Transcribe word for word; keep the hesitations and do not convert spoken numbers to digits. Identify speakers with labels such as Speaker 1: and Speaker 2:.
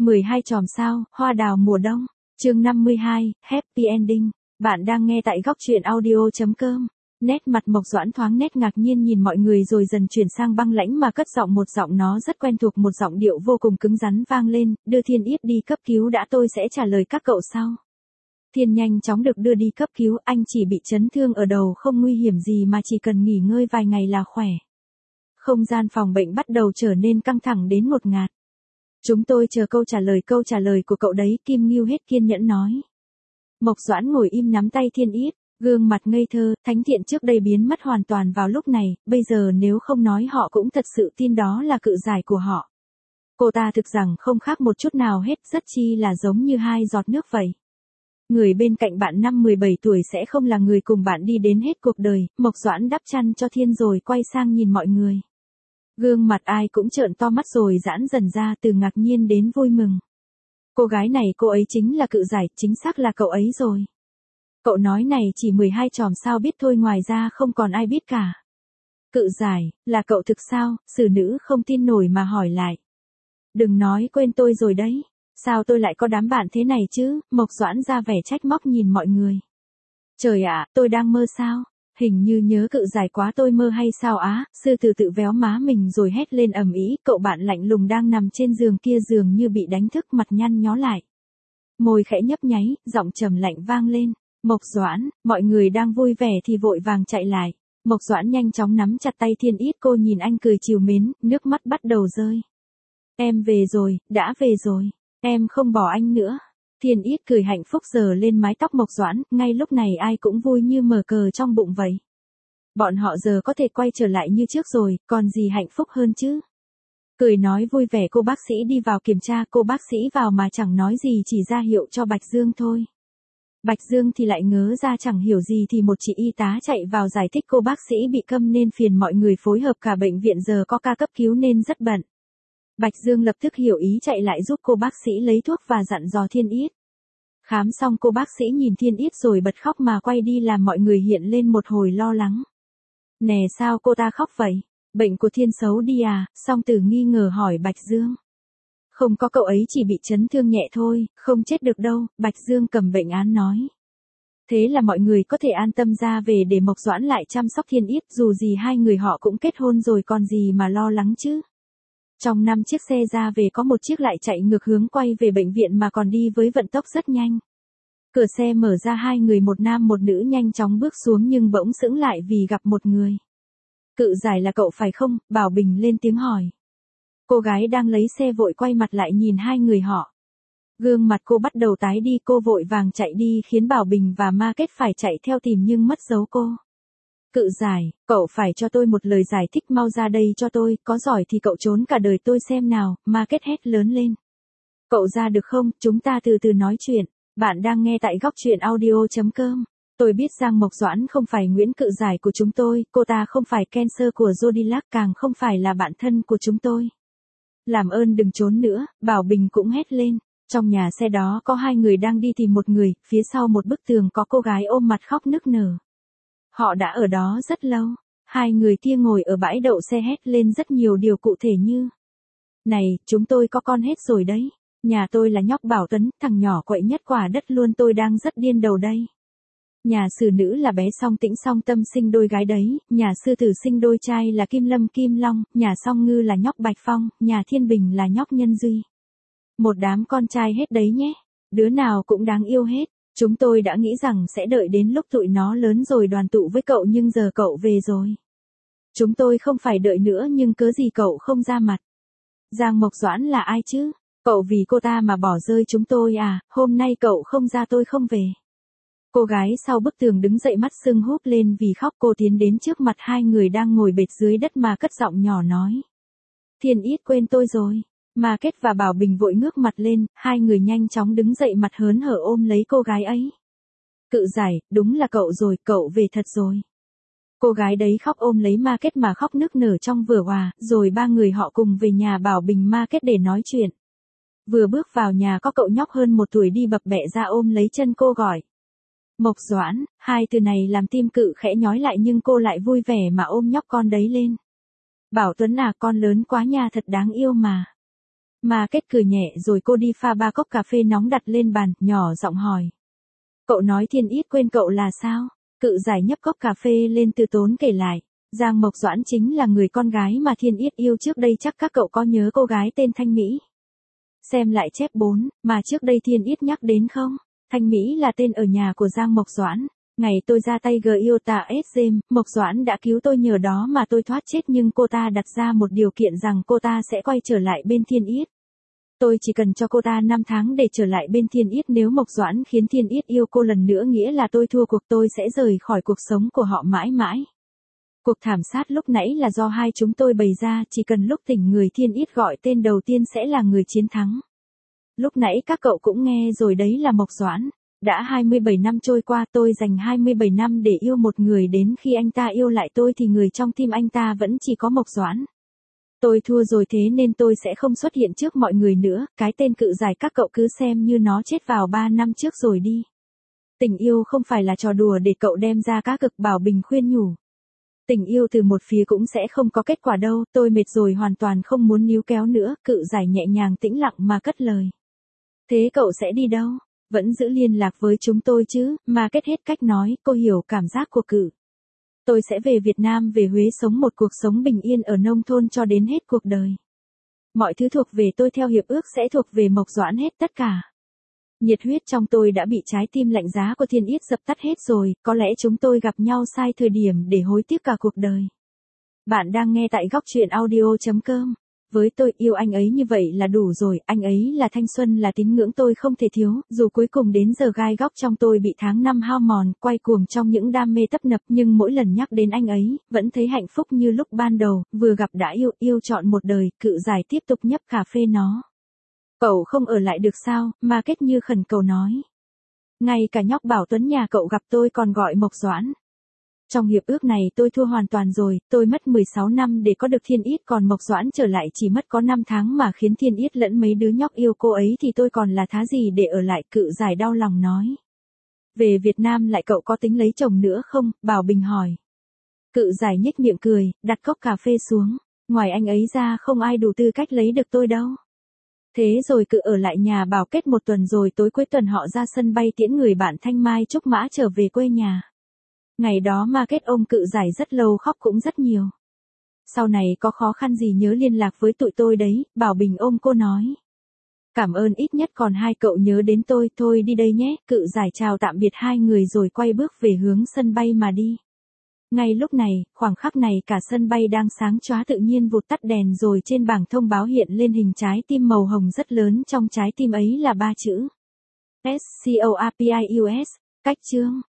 Speaker 1: mười hai chòm sao, hoa đào mùa đông. Chương năm mươi hai, Happy Ending. Bạn đang nghe tại góc truyện audio chấm com. Nét mặt Mộc Doãn thoáng nét ngạc nhiên nhìn mọi người rồi dần chuyển sang băng lãnh mà cất giọng, một giọng nó rất quen thuộc, một giọng điệu vô cùng cứng rắn vang lên, đưa Thiên Yết đi cấp cứu đã, tôi sẽ trả lời các cậu sau. Thiên nhanh chóng được đưa đi cấp cứu, anh chỉ bị chấn thương ở đầu, không nguy hiểm gì mà chỉ cần nghỉ ngơi vài ngày là khỏe. Không gian phòng bệnh bắt đầu trở nên căng thẳng đến ngột ngạt. Chúng tôi chờ câu trả lời, câu trả lời của cậu đấy, Kim Ngưu hết kiên nhẫn nói. Mộc Doãn ngồi im nắm tay Thiên Yết, gương mặt ngây thơ, thánh thiện trước đây biến mất hoàn toàn vào lúc này, bây giờ nếu không nói họ cũng thật sự tin đó là cự giải của họ. Cô ta thực rằng không khác một chút nào hết, rất chi là giống như hai giọt nước vậy. Người bên cạnh bạn năm mười bảy tuổi sẽ không là người cùng bạn đi đến hết cuộc đời. Mộc Doãn đắp chăn cho Thiên rồi quay sang nhìn mọi người. Gương mặt ai cũng trợn to mắt rồi giãn dần ra, từ ngạc nhiên đến vui mừng. Cô gái này, cô ấy chính là cự giải, chính xác là cậu ấy rồi. Cậu nói này chỉ mười hai chòm sao biết thôi, ngoài ra không còn ai biết cả. Cự giải, là cậu thực sao? Xử nữ không tin nổi mà hỏi lại. Đừng nói quên tôi rồi đấy. Sao tôi lại có đám bạn thế này chứ? Mộc Doãn ra vẻ trách móc nhìn mọi người. Trời ạ, tôi đang mơ sao? Hình như nhớ cự giải quá, tôi mơ hay sao á? Sư tử tự véo má mình rồi hét lên ầm ĩ. Cậu bạn lạnh lùng đang nằm trên giường kia dường như bị đánh thức, mặt nhăn nhó lại. Môi khẽ nhấp nháy, giọng trầm lạnh vang lên. Mộc Doãn, mọi người đang vui vẻ thì vội vàng chạy lại. Mộc Doãn nhanh chóng nắm chặt tay Thiên Yết, cô nhìn anh cười trìu mến, nước mắt bắt đầu rơi. Em về rồi, đã về rồi. Em không bỏ anh nữa. Thiên Yết cười hạnh phúc giở lên mái tóc Mộc Doãn, ngay lúc này ai cũng vui như mở cờ trong bụng vậy. Bọn họ giờ có thể quay trở lại như trước rồi, còn gì hạnh phúc hơn chứ. Cười nói vui vẻ, cô bác sĩ đi vào kiểm tra, cô bác sĩ vào mà chẳng nói gì, chỉ ra hiệu cho Bạch Dương thôi. Bạch Dương thì lại ngớ ra chẳng hiểu gì thì một chị y tá chạy vào giải thích cô bác sĩ bị câm nên phiền mọi người phối hợp, cả bệnh viện giờ có ca cấp cứu nên rất bận. Bạch Dương lập tức hiểu ý chạy lại giúp cô bác sĩ lấy thuốc và dặn dò Thiên Yết. Khám xong cô bác sĩ nhìn Thiên Yết rồi bật khóc mà quay đi, làm mọi người hiện lên một hồi lo lắng. Nè, sao cô ta khóc vậy? Bệnh của Thiên xấu đi à? Song Tử nghi ngờ hỏi Bạch Dương. Không có, cậu ấy chỉ bị chấn thương nhẹ thôi, không chết được đâu, Bạch Dương cầm bệnh án nói. Thế là mọi người có thể an tâm ra về để Mộc Doãn lại chăm sóc Thiên Yết, dù gì hai người họ cũng kết hôn rồi còn gì mà lo lắng chứ. Trong năm chiếc xe ra về có một chiếc lại chạy ngược hướng quay về bệnh viện mà còn đi với vận tốc rất nhanh. Cửa xe mở ra, hai người một nam một nữ nhanh chóng bước xuống nhưng bỗng sững lại vì gặp một người. Cự giải là cậu phải không? Bảo Bình lên tiếng hỏi. Cô gái đang lấy xe vội quay mặt lại nhìn hai người họ. Gương mặt cô bắt đầu tái đi, cô vội vàng chạy đi khiến Bảo Bình và Ma Kết phải chạy theo tìm nhưng mất dấu cô. Cự giải, cậu phải cho tôi một lời giải thích, mau ra đây cho tôi, có giỏi thì cậu trốn cả đời tôi xem nào, Ma Kết hét lớn lên. Cậu ra được không, chúng ta từ từ nói chuyện. Bạn đang nghe tại góc truyện audio chấm com. Tôi biết Giang Mộc Doãn không phải Nguyễn Cự giải của chúng tôi, cô ta không phải Cancer của Zodiac, càng không phải là bạn thân của chúng tôi. Làm ơn đừng trốn nữa, Bảo Bình cũng hét lên. Trong nhà xe đó có hai người đang đi tìm một người, phía sau một bức tường có cô gái ôm mặt khóc nức nở. Họ đã ở đó rất lâu. Hai người kia ngồi ở bãi đậu xe hét lên rất nhiều điều cụ thể như: Này, chúng tôi có con hết rồi đấy. Nhà tôi là nhóc Bảo Tuấn, thằng nhỏ quậy nhất quả đất luôn, tôi đang rất điên đầu đây. Nhà xử nữ là bé Song Tĩnh Song Tâm sinh đôi gái đấy, nhà sư tử sinh đôi trai là Kim Lâm Kim Long, nhà Song Ngư là nhóc Bạch Phong, nhà Thiên Bình là nhóc Nhân Duy. Một đám con trai hết đấy nhé. Đứa nào cũng đáng yêu hết. Chúng tôi đã nghĩ rằng sẽ đợi đến lúc tụi nó lớn rồi đoàn tụ với cậu nhưng giờ cậu về rồi. Chúng tôi không phải đợi nữa nhưng cớ gì cậu không ra mặt. Giang Mộc Doãn là ai chứ? Cậu vì cô ta mà bỏ rơi chúng tôi à? Hôm nay cậu không ra tôi không về. Cô gái sau bức tường đứng dậy, mắt sưng húp lên vì khóc, cô tiến đến trước mặt hai người đang ngồi bệt dưới đất mà cất giọng nhỏ nói. Thiên Yết quên tôi rồi. Ma Kết và Bảo Bình vội ngước mặt lên, hai người nhanh chóng đứng dậy mặt hớn hở ôm lấy cô gái ấy. Cự giải, đúng là cậu rồi, cậu về thật rồi. Cô gái đấy khóc ôm lấy Ma Kết mà khóc nức nở trong vừa hòa, rồi ba người họ cùng về nhà Bảo Bình Ma Kết để nói chuyện. Vừa bước vào nhà có cậu nhóc hơn một tuổi đi bập bẹ ra ôm lấy chân cô gọi. Mộc Doãn, hai từ này làm tim Cự khẽ nhói lại nhưng cô lại vui vẻ mà ôm nhóc con đấy lên. Bảo Tuấn à, con lớn quá nha, thật đáng yêu mà. Mà Kết cười nhẹ rồi cô đi pha ba cốc cà phê nóng đặt lên bàn, nhỏ giọng hỏi. Cậu nói Thiên Yết quên cậu là sao? Cự giải nhấp cốc cà phê lên từ tốn kể lại. Giang Mộc Doãn chính là người con gái mà Thiên Yết yêu trước đây, chắc các cậu có nhớ cô gái tên Thanh Mỹ. Xem lại chép bốn, mà trước đây Thiên Yết nhắc đến không? Thanh Mỹ là tên ở nhà của Giang Mộc Doãn. Ngày tôi ra tay gờ yêu tà S J, Mộc Doãn đã cứu tôi, nhờ đó mà tôi thoát chết, nhưng cô ta đặt ra một điều kiện rằng cô ta sẽ quay trở lại bên Thiên Yết. Tôi chỉ cần cho cô ta năm tháng để trở lại bên Thiên Yết, nếu Mộc Doãn khiến Thiên Yết yêu cô lần nữa nghĩa là tôi thua cuộc, tôi sẽ rời khỏi cuộc sống của họ mãi mãi. Cuộc thảm sát lúc nãy là do hai chúng tôi bày ra, chỉ cần lúc tỉnh người Thiên Yết gọi tên đầu tiên sẽ là người chiến thắng. Lúc nãy các cậu cũng nghe rồi đấy, là Mộc Doãn. Đã hai mươi bảy năm trôi qua, tôi dành hai mươi bảy năm để yêu một người, đến khi anh ta yêu lại tôi thì người trong tim anh ta vẫn chỉ có Mộc Doãn. Tôi thua rồi, thế nên tôi sẽ không xuất hiện trước mọi người nữa, cái tên Cự Giải các cậu cứ xem như nó chết vào ba năm trước rồi đi. Tình yêu không phải là trò đùa để cậu đem ra cá cược, Bảo Bình khuyên nhủ. Tình yêu từ một phía cũng sẽ không có kết quả đâu, tôi mệt rồi, hoàn toàn không muốn níu kéo nữa. Cự Giải nhẹ nhàng tĩnh lặng mà cất lời. Thế cậu sẽ đi đâu? Vẫn giữ liên lạc với chúng tôi chứ? Mà Kết hết cách nói, cô hiểu cảm giác của Cự. Tôi sẽ về Việt Nam, về Huế, sống một cuộc sống bình yên ở nông thôn cho đến hết cuộc đời. Mọi thứ thuộc về tôi theo hiệp ước sẽ thuộc về Mộc Doãn hết tất cả. Nhiệt huyết trong tôi đã bị trái tim lạnh giá của Thiên Yết dập tắt hết rồi, có lẽ chúng tôi gặp nhau sai thời điểm để hối tiếc cả cuộc đời. Bạn đang nghe tại góc truyện audio chấm com. Với tôi, yêu anh ấy như vậy là đủ rồi, anh ấy là thanh xuân, là tín ngưỡng tôi không thể thiếu, dù cuối cùng đến giờ gai góc trong tôi bị tháng năm hao mòn, quay cuồng trong những đam mê tấp nập, nhưng mỗi lần nhắc đến anh ấy, vẫn thấy hạnh phúc như lúc ban đầu, vừa gặp đã yêu, yêu trọn một đời. Cự Giải tiếp tục nhấp cà phê nó. Cậu không ở lại được sao? Mà Kết như khẩn cầu nói. Ngay cả nhóc Bảo Tuấn nhà cậu gặp tôi còn gọi Mộc Doãn. Trong hiệp ước này tôi thua hoàn toàn rồi, tôi mất mười sáu năm để có được Thiên Yết, còn Mộc Doãn trở lại chỉ mất có năm tháng mà khiến Thiên Yết lẫn mấy đứa nhóc yêu cô ấy thì tôi còn là thá gì để ở lại. Cự Giải đau lòng nói. Về Việt Nam lại cậu có tính lấy chồng nữa không? Bảo Bình hỏi. Cự Giải nhếch miệng cười, đặt cốc cà phê xuống. Ngoài anh ấy ra không ai đủ tư cách lấy được tôi đâu. Thế rồi Cự ở lại nhà Bảo Kết một tuần, rồi tối cuối tuần họ ra sân bay tiễn người bạn Thanh Mai Trúc Mã trở về quê nhà. Ngày đó mà Kết ôm Cự Giải rất lâu, khóc cũng rất nhiều. Sau này có khó khăn gì nhớ liên lạc với tụi tôi đấy, Bảo Bình ôm cô nói. Cảm ơn, ít nhất còn hai cậu nhớ đến tôi, thôi đi đây nhé. Cự Giải chào tạm biệt hai người rồi quay bước về hướng sân bay mà đi. Ngay lúc này, khoảng khắc này cả sân bay đang sáng chóa tự nhiên vụt tắt đèn, rồi trên bảng thông báo hiện lên hình trái tim màu hồng rất lớn, trong trái tim ấy là ba chữ. S C O R P I U S, cách chương.